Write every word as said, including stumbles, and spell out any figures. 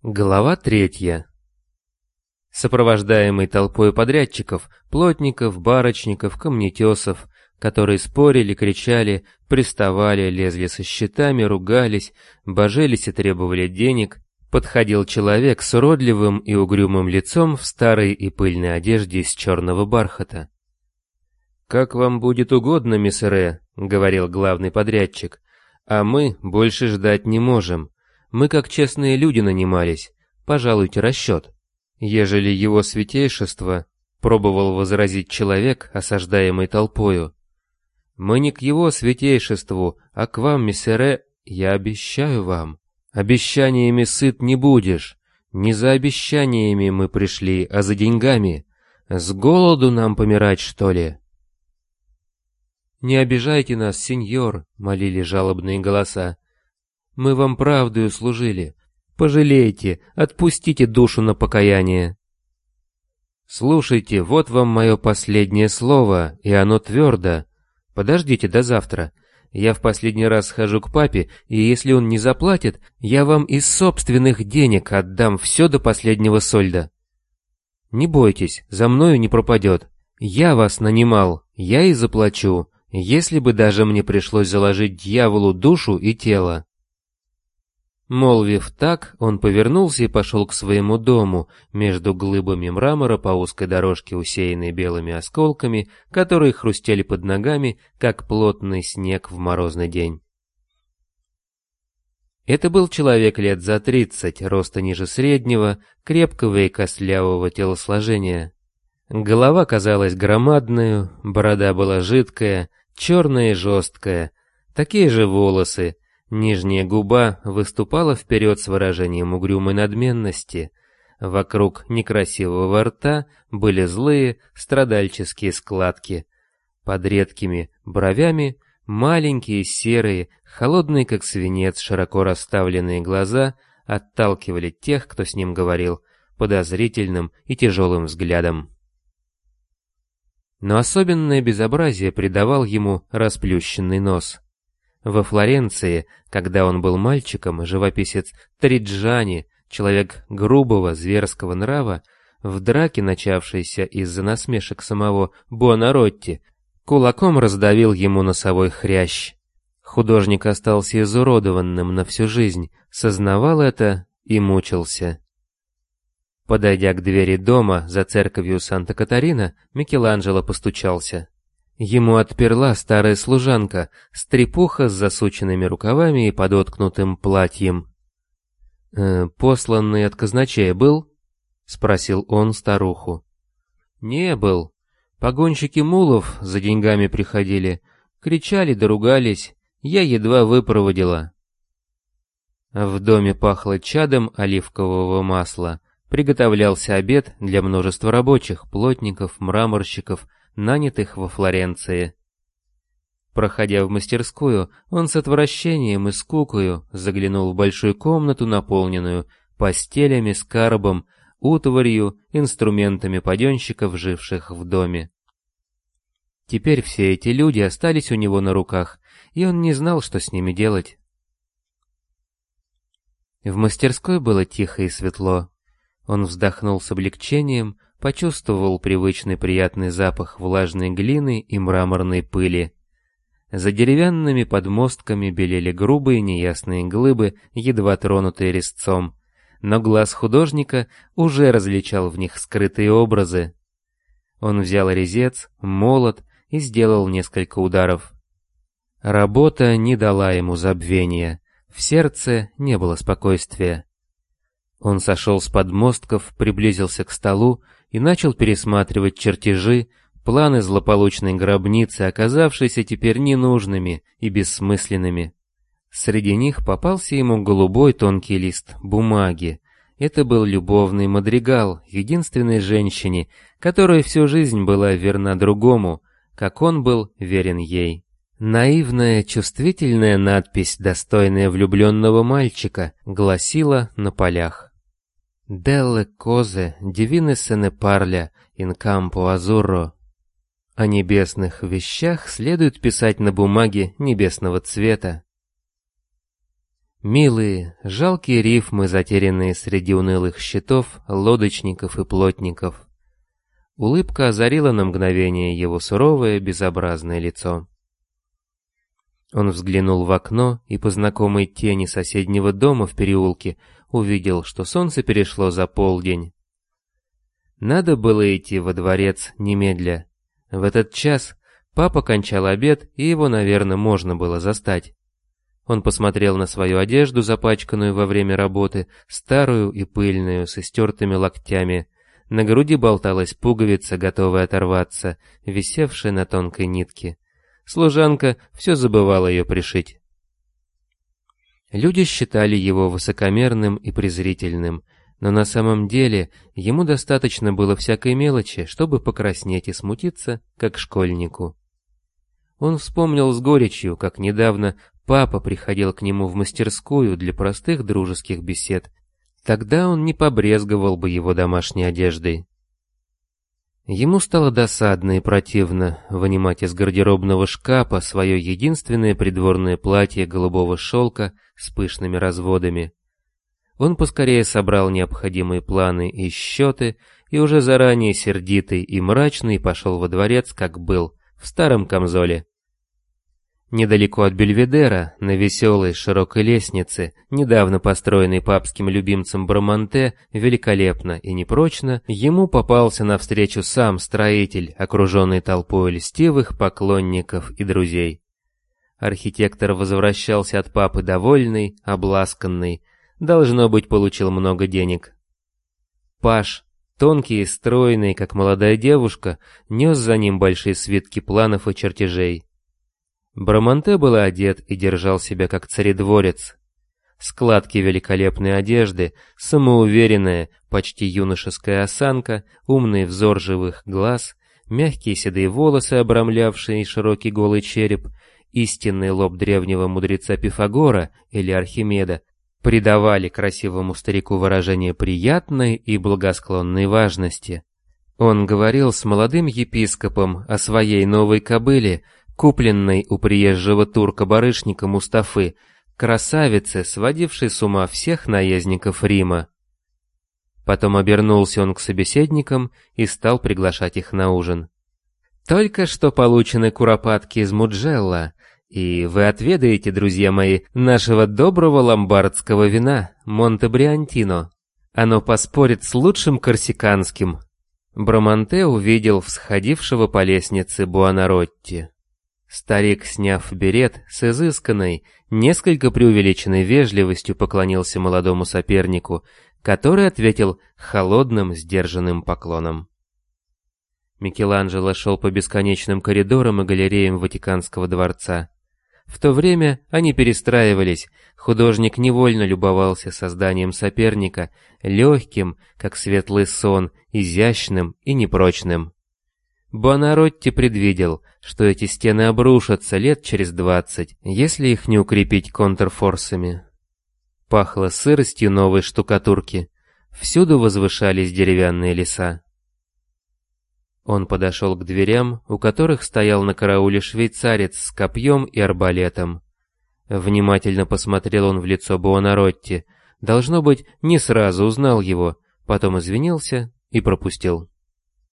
Глава третья. Сопровождаемый толпой подрядчиков, плотников, барочников, камнетесов, которые спорили, кричали, приставали, лезли со щитами, ругались, божились и требовали денег, подходил человек с уродливым и угрюмым лицом в старой и пыльной одежде из черного бархата. «Как вам будет угодно, миссере», — говорил главный подрядчик, — «а мы больше ждать не можем. Мы, как честные люди, нанимались. Пожалуйте расчет». Ежели его святейшество, пробовал возразить человек, осаждаемый толпою. «Мы не к его святейшеству, а к вам, миссере, я обещаю вам. Обещаниями сыт не будешь. Не за обещаниями мы пришли, а за деньгами. С голоду нам помирать, что ли?» «Не обижайте нас, сеньор», — молили жалобные голоса. «Мы вам правдою служили. Пожалейте, отпустите душу на покаяние». «Слушайте, вот вам мое последнее слово, и оно твердо. Подождите до завтра. Я в последний раз схожу к папе, и если он не заплатит, я вам из собственных денег отдам все до последнего сольда. Не бойтесь, за мною не пропадет. Я вас нанимал, я и заплачу, если бы даже мне пришлось заложить дьяволу душу и тело». Молвив так, он повернулся и пошел к своему дому, между глыбами мрамора по узкой дорожке, усеянной белыми осколками, которые хрустели под ногами, как плотный снег в морозный день. Это был человек лет за тридцать, роста ниже среднего, крепкого и костлявого телосложения. Голова казалась громадной, борода была жидкая, черная и жесткая, такие же волосы. Нижняя губа выступала вперед с выражением угрюмой надменности. Вокруг некрасивого рта были злые страдальческие складки. Под редкими бровями маленькие серые, холодные как свинец, широко расставленные глаза отталкивали тех, кто с ним говорил, подозрительным и тяжелым взглядом. Но особенное безобразие придавал ему расплющенный нос. Во Флоренции, когда он был мальчиком, живописец Триджани, человек грубого, зверского нрава, в драке, начавшейся из-за насмешек самого Буонаротти, кулаком раздавил ему носовой хрящ. Художник остался изуродованным на всю жизнь, сознавал это и мучился. Подойдя к двери дома за церковью Санта-Катарина, Микеланджело постучался. Ему отперла старая служанка, стрепуха с засученными рукавами и подоткнутым платьем. «Э, «Посланный от казначея был?» — спросил он старуху. «Не был. Погонщики мулов за деньгами приходили, кричали да ругались, я едва выпроводила». В доме пахло чадом оливкового масла. Приготовлялся обед для множества рабочих, плотников, мраморщиков, нанятых во Флоренции. Проходя в мастерскую, он с отвращением и скукою заглянул в большую комнату, наполненную постелями, скарбом, утварью, инструментами паденщиков, живших в доме. Теперь все эти люди остались у него на руках, и он не знал, что с ними делать. В мастерской было тихо и светло. Он вздохнул с облегчением, почувствовал привычный приятный запах влажной глины и мраморной пыли. За деревянными подмостками белели грубые неясные глыбы, едва тронутые резцом, но глаз художника уже различал в них скрытые образы. Он взял резец, молот и сделал несколько ударов. Работа не дала ему забвения, в сердце не было спокойствия. Он сошел с подмостков, приблизился к столу и начал пересматривать чертежи, планы злополучной гробницы, оказавшиеся теперь ненужными и бессмысленными. Среди них попался ему голубой тонкий лист бумаги. Это был любовный мадригал единственной женщине, которая всю жизнь была верна другому, как он был верен ей. Наивная, чувствительная надпись, достойная влюбленного мальчика, гласила на полях: «Делле козе дивине се не парля ин кампо азурро». О небесных вещах следует писать на бумаге небесного цвета. Милые, жалкие рифмы, затерянные среди унылых щитов, лодочников и плотников. Улыбка озарила на мгновение его суровое, безобразное лицо. Он взглянул в окно и по знакомой тени соседнего дома в переулке увидел, что солнце перешло за полдень. Надо было идти во дворец немедля. В этот час папа кончал обед, и его, наверное, можно было застать. Он посмотрел на свою одежду, запачканную во время работы, старую и пыльную, с истертыми локтями. На груди болталась пуговица, готовая оторваться, висевшая на тонкой нитке. Служанка все забывала ее пришить. Люди считали его высокомерным и презрительным, но на самом деле ему достаточно было всякой мелочи, чтобы покраснеть и смутиться, как школьнику. Он вспомнил с горечью, как недавно папа приходил к нему в мастерскую для простых дружеских бесед. Тогда он не побрезговал бы его домашней одеждой. Ему стало досадно и противно вынимать из гардеробного шкафа свое единственное придворное платье голубого шелка с пышными разводами. Он поскорее собрал необходимые планы и счеты, и уже заранее сердитый и мрачный пошел во дворец, как был, в старом камзоле. Недалеко от Бельведера, на веселой широкой лестнице, недавно построенной папским любимцем Браманте, великолепно и непрочно, ему попался навстречу сам строитель, окруженный толпой льстивых поклонников и друзей. Архитектор возвращался от папы довольный, обласканный, должно быть, получил много денег. Паж, тонкий и стройный, как молодая девушка, нес за ним большие свитки планов и чертежей. Браманте был одет и держал себя как царедворец. Складки великолепной одежды, самоуверенная, почти юношеская осанка, умный взор живых глаз, мягкие седые волосы, обрамлявшие широкий голый череп, истинный лоб древнего мудреца Пифагора или Архимеда, придавали красивому старику выражение приятной и благосклонной важности. Он говорил с молодым епископом о своей новой кобыле, купленной у приезжего турка-барышника Мустафы, красавице, сводившей с ума всех наездников Рима. Потом обернулся он к собеседникам и стал приглашать их на ужин. «Только что получены куропатки из Муджелла, и вы отведаете, друзья мои, нашего доброго ломбардского вина, Монтебриантино. Оно поспорит с лучшим корсиканским». Браманте увидел всходившего по лестнице Буонаротти. Старик, сняв берет, с изысканной, несколько преувеличенной вежливостью поклонился молодому сопернику, который ответил холодным, сдержанным поклоном. Микеланджело шел по бесконечным коридорам и галереям Ватиканского дворца. В то время они перестраивались, художник невольно любовался созданием соперника, легким, как светлый сон, изящным и непрочным. Буонаротти предвидел, что эти стены обрушатся лет через двадцать, если их не укрепить контрфорсами. Пахло сыростью новой штукатурки, всюду возвышались деревянные леса. Он подошел к дверям, у которых стоял на карауле швейцарец с копьем и арбалетом. Внимательно посмотрел он в лицо Буонаротти, должно быть, не сразу узнал его, потом извинился и пропустил.